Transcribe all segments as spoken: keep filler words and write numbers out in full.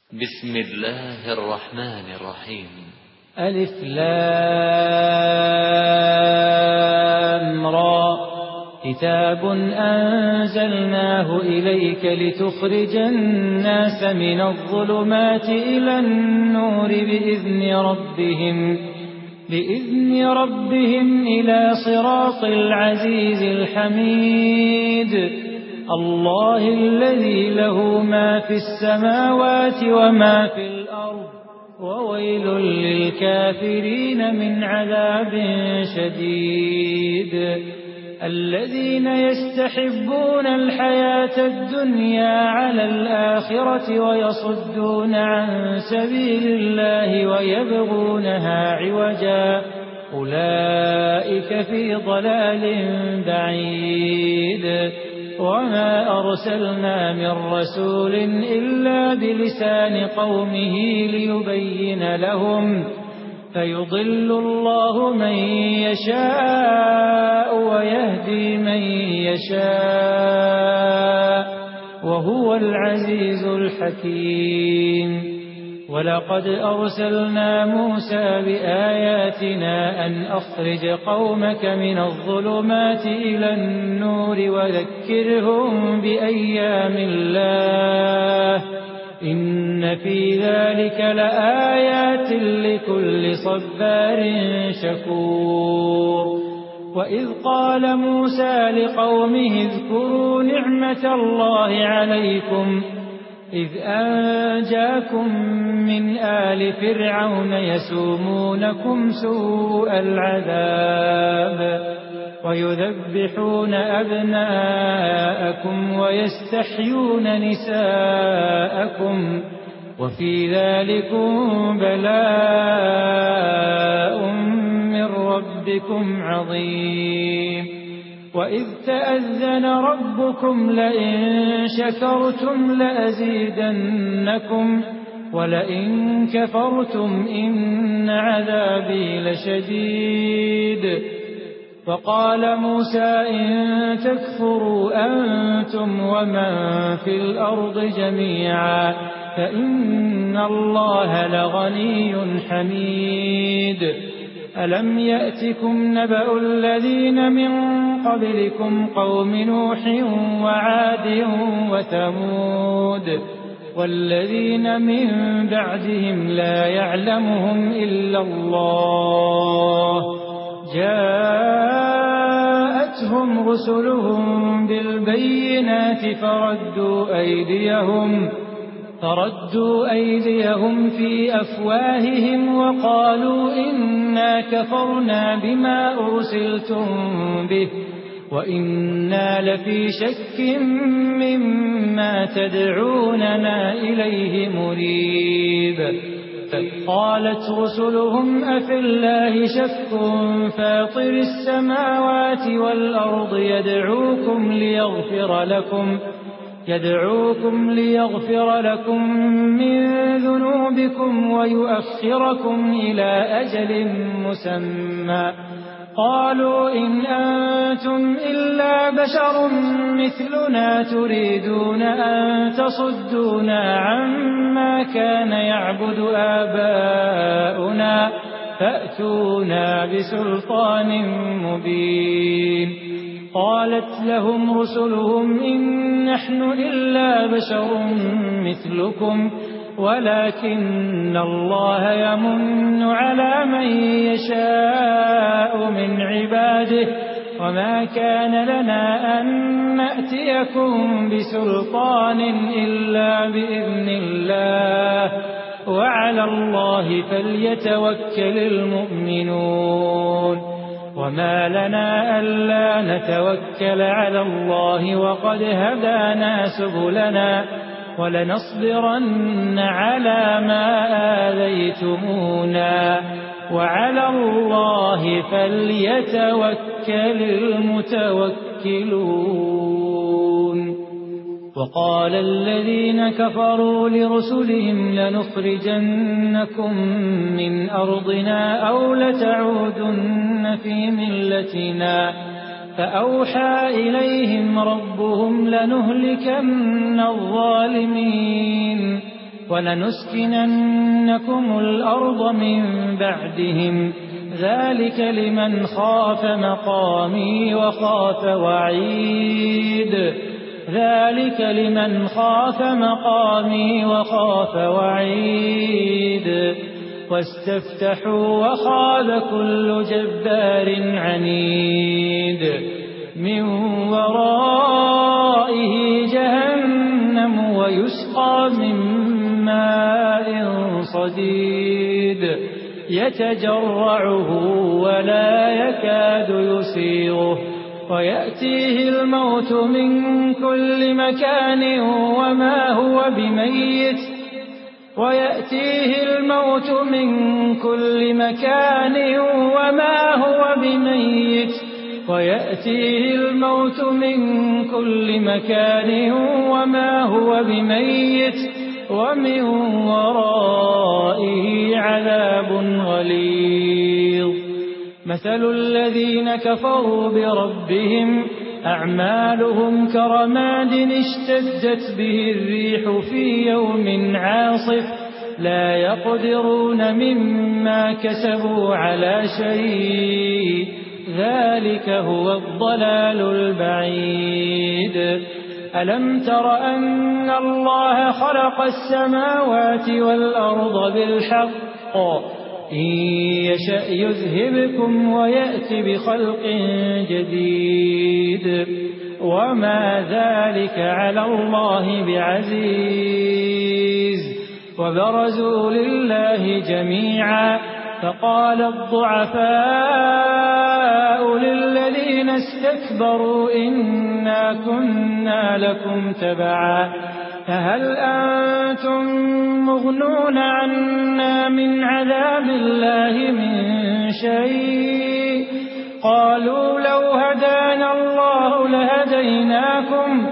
بسم الله الرحمن الرحيم. ألف لام را. كتاب أنزلناه إليك لتخرج الناس من الظلمات إلى النور بإذن ربهم بإذن ربهم إلى صراط العزيز الحميد الله الذي له ما في السماوات وما في الأرض وويل للكافرين من عذاب شديد الذين يستحبون الحياة الدنيا على الآخرة ويصدون عن سبيل الله ويبغونها عوجا أولئك في ضلال بعيد وما أرسلنا من رسول إلا بلسان قومه ليبين لهم فيضل الله من يشاء ويهدي من يشاء وهو العزيز الحكيم ولقد أرسلنا موسى بآياتنا أن أخرج قومك من الظلمات إلى النور وذكرهم بأيام الله إن في ذلك لآيات لكل صبار شكور وإذ قال موسى لقومه اذكروا نعمة الله عليكم إذ أنجاكم من آل فرعون يسومونكم سوء العذاب ويذبحون أبناءكم ويستحيون نساءكم وفي ذلكم بلاء من ربكم عظيم وإذ تأذن ربكم لئن شكرتم لأزيدنكم ولئن كفرتم إن عذابي لشديد فقال موسى إن تكفروا أنتم ومن في الأرض جميعا فإن الله لغني حميد ألم يأتكم نبأ الذين من قبلكم قوم نوح وعاد وثمود والذين من بعدهم لا يعلمهم إلا الله جاءتهم رسلهم بالبينات فردوا أيديهم فردوا أيديهم في أفواههم وقالوا إنا كفرنا بما أرسلتم به وإنا لفي شك مما تدعوننا إليه مريب قالت رسلهم أفي الله شك فاطر السماوات والأرض يدعوكم ليغفر لكم يدعوكم ليغفر لكم من ذنوبكم ويؤخركم إلى أجل مسمى قالوا إن أنتم إلا بشر مثلنا تريدون أن تصدونا عما كان يعبد آباؤنا فأتونا بسلطان مبين قالت لهم رسلهم إن نحن إلا بشر مثلكم ولكن الله يمن على من يشاء من عباده وما كان لنا أن نأتيكم بسلطان إلا بإذن الله وعلى الله فليتوكل المؤمنون وما لنا ألا نتوكل على الله وقد هدانا سبلنا ولنصبرن على ما آذيتمونا وعلى الله فليتوكل المتوكلون وقال الذين كفروا لرسلهم لنخرجنكم من أرضنا أو لتعودن في ملتنا فأوحى إليهم ربهم لنهلكن الظالمين ولنسكننكم الأرض من بعدهم ذلك لمن خاف مقامي وخاف وعيد ذلك لمن خاف مقامي وخاف وعيد واستفتحوا وخاب كل جبار عنيد من ورائه جهنم ويسقى من ماء صديد يتجرعه ولا يكاد يسيغه ويأتيه الموت من كل مكان وما هو بميت ويأتيه الموت من كل مكان وما هو بميت ويأتيه الموت من كل مكان وما هو بميت ومن ورائه عذاب غليظ مثل الذين كفروا بربهم أعمالهم كرماد اشتدت به الريح في يوم عاصف لا يقدرون مما كسبوا على شيء ذلك هو الضلال البعيد ألم تر أن الله خلق السماوات والأرض بالحق إن يشأ يذهبكم ويأت بخلق جديد وما ذلك على الله بعزيز وبرزوا لله جميعا فقال الضعفاء للذين استكبروا إنا كنا لكم تبعا فهل أنتم مغنون عنا من عذاب الله من شيء قالوا لو هدانا الله لهديناكم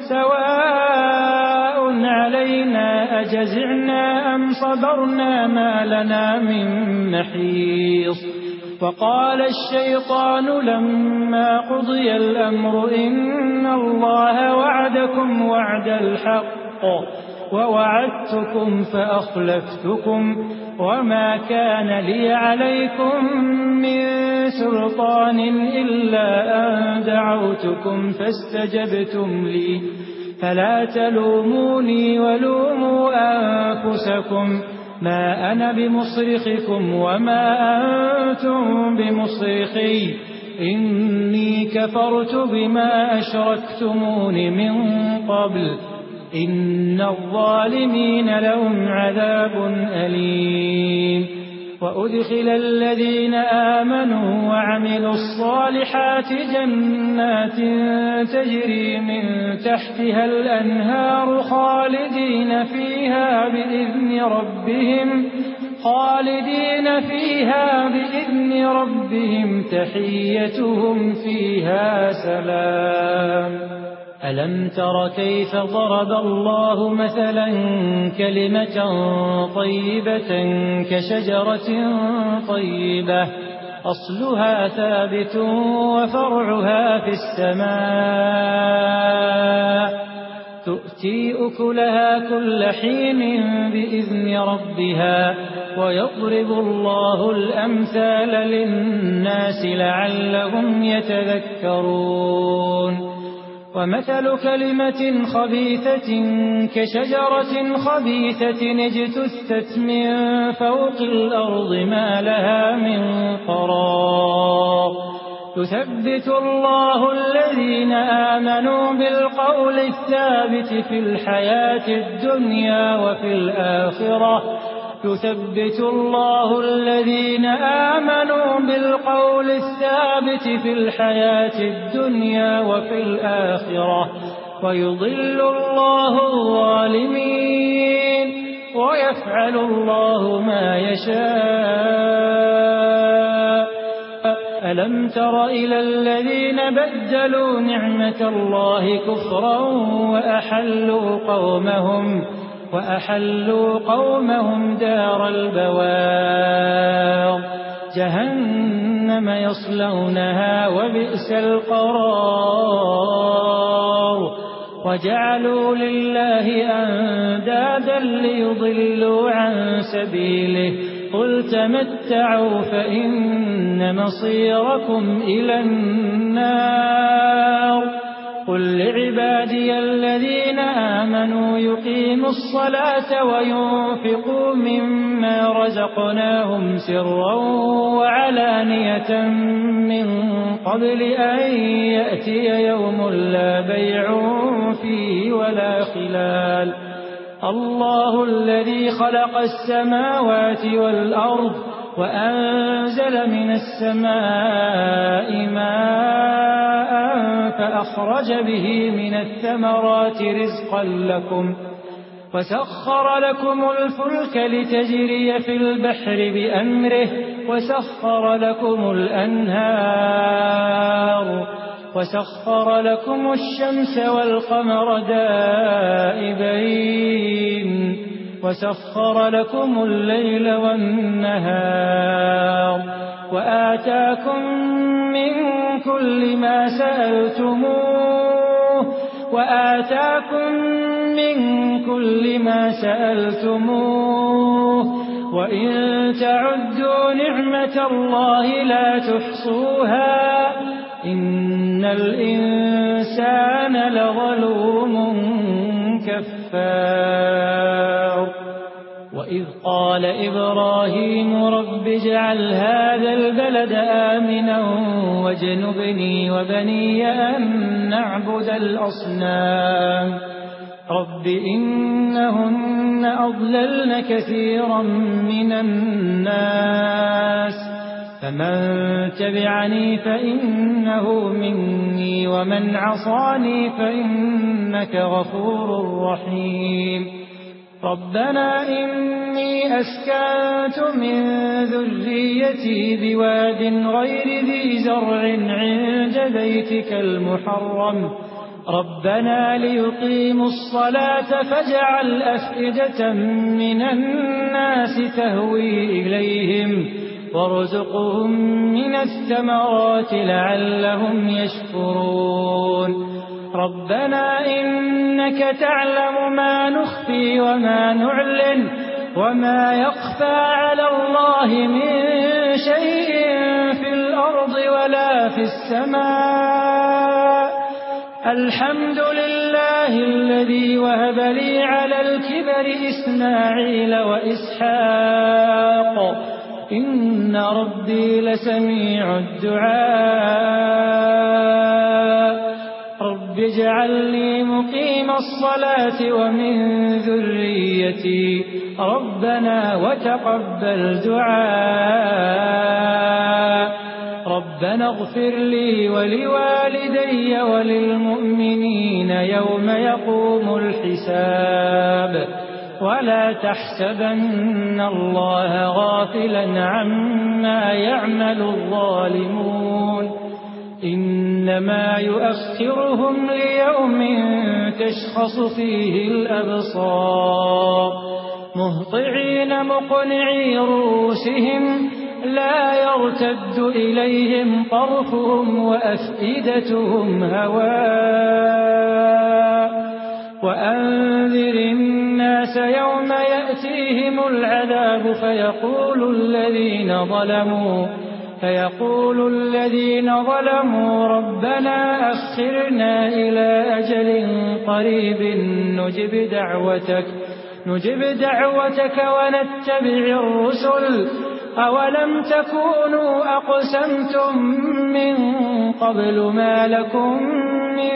سواء علينا أجزعنا أم صبرنا ما لنا من محيص وقال الشيطان لما قضي الأمر إن الله وعدكم وعد الحق ووعدتكم فأخلفتكم وما كان لي عليكم من سلطان إلا أن دعوتكم فاستجبتم لي فلا تلوموني ولوموا أنفسكم ما أنا بمصرخكم وما أنتم بمصرخي إني كفرت بما أشركتمون من قبل إن الظالمين لهم عذاب أليم وأدخل الذين آمنوا وعملوا الصالحات جنات تجري من تحتها الأنهار خالدين فيها بإذن ربهم خالدين فيها بإذن ربهم تحيتهم فيها سلام ألم تر كيف ضرب الله مثلا كلمة طيبة كشجرة طيبة أصلها ثابت وفرعها في السماء تؤتي أكلها كل حين بإذن ربها ويضرب الله الأمثال للناس لعلهم يتذكرون ومثل كلمة خبيثة كشجرة خبيثة اجتثت من فوق الأرض ما لها من قرار يثبت الله الذين آمنوا بالقول الثابت في الحياة الدنيا وفي الآخرة يثبت الله الذين آمنوا بالقول الثابت في الحياة الدنيا وفي الآخرة ويضل الله الظالمين ويفعل الله ما يشاء ألم تر إلى الذين بدلوا نعمة الله كفرا وأحلوا قومهم وأحلوا قومهم دار البوار جهنم يصلونها وبئس القرار وجعلوا لله أندادا ليضلوا عن سبيله قل تمتعوا فإن مصيركم إلى النار قل لعبادي الذين آمنوا يقيموا الصلاة وينفقوا مما رزقناهم سرا وعلانية من قبل أن يأتي يوم لا بيع فيه ولا خلال الله الذي خلق السماوات والأرض وأنزل من السماء ماء فأخرج به من الثمرات رزقا لكم وسخر لكم الفلك لتجري في البحر بأمره وسخر لكم الأنهار وسخر لكم الشمس والقمر دائبين وسخر لكم الليل والنهار وآتاكم من كل ما سألتموه وآتاكم من كل ما سألتموه وإن تعدوا نعمة الله لا تحصوها إن الإنسان لظلوم كفار وإذ قال إبراهيم رب اجعل هذا البلد آمنا واجنبني وبني أن نعبد الأصنام رب إنهن أضللن كثيرا من الناس فمن تبعني فإنه مني ومن عصاني فإنك غفور رحيم ربنا إني أسكنت من ذريتي بواد غير ذي زرع عند بيتك المحرم ربنا ليقيموا الصلاة فاجعل أفئدة من الناس تهوي إليهم وارزقهم من الثمرات لعلهم يشكرون ربنا إنك تعلم ما نخفي وما نعلن وما يخفى على الله من شيء في الأرض ولا في السماء الحمد لله الذي وهب لي على الكبر إسماعيل وإسحاق إن ربي لسميع الدعاء رب اجعل لي مقيم الصلاة ومن ذريتي ربنا وتقبل دعاء ربنا اغفر لي ولوالدي وللمؤمنين يوم يقوم الحساب ولا تحسبن الله غافلا عما يعمل الظالمون إنما يؤخرهم ليوم تشخص فيه الأبصار مهطعين مقنعي رؤوسهم لا يرتد إليهم طرفهم وأفئدتهم هواء وأنذر الناس يوم يأتيهم العذاب فيقول الذين ظلموا فيقول الذين ظلموا ربنا أخرنا إلى أجل قريب نجب دعوتك نجب دعوتك ونتبع الرسل أولم تكونوا أقسمتم من قبل ما لكم من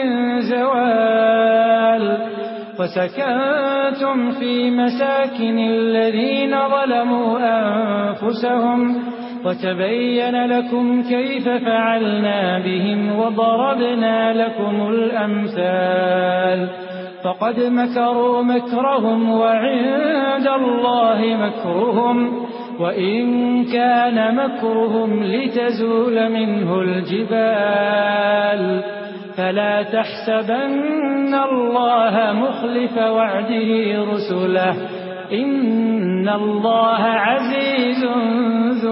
زوال وسكنتم في مساكن الذين ظلموا أنفسهم وتبين لكم كيف فعلنا بهم وضربنا لكم الأمثال فقد مكروا مكرهم وعند الله مكرهم وإن كان مكرهم لتزول منه الجبال فلا تحسبن الله مخلف وعده رسله إن الله عزيز ذو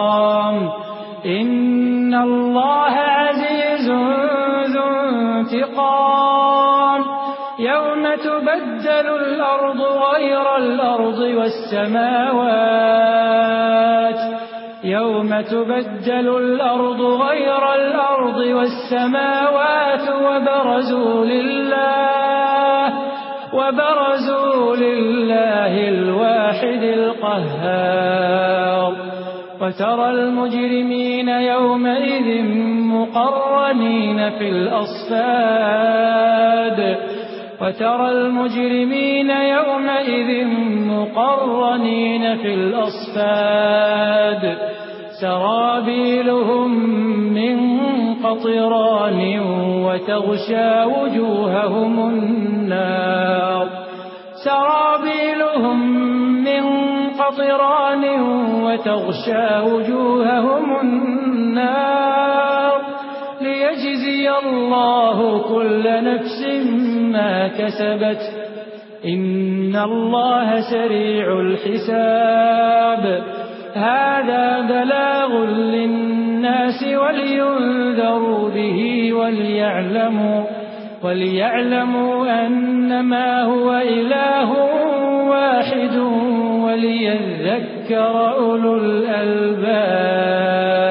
انتقام إن الله عزيز ذو انتقام الأرض غير الأرض والسماوات يوم تبدل الأرض غير الأرض والسماوات وبرزوا لله وبرزوا لله الواحد القهار وترى المجرمين يومئذ مقرنين في الأصفاد وترى المجرمين يومئذ مقرنين في الأصفاد سرابيلهم من قطران وتغشى وجوههم النار سرابيلهم من قطران وتغشى وجوههم النار ليجزي الله كل نفس ما كسبت إن الله سريع الحساب هذا بلاغ للناس ولينذروا به وليعلموا وليعلموا أنما هو إله واحد وليذكر أولو الألباب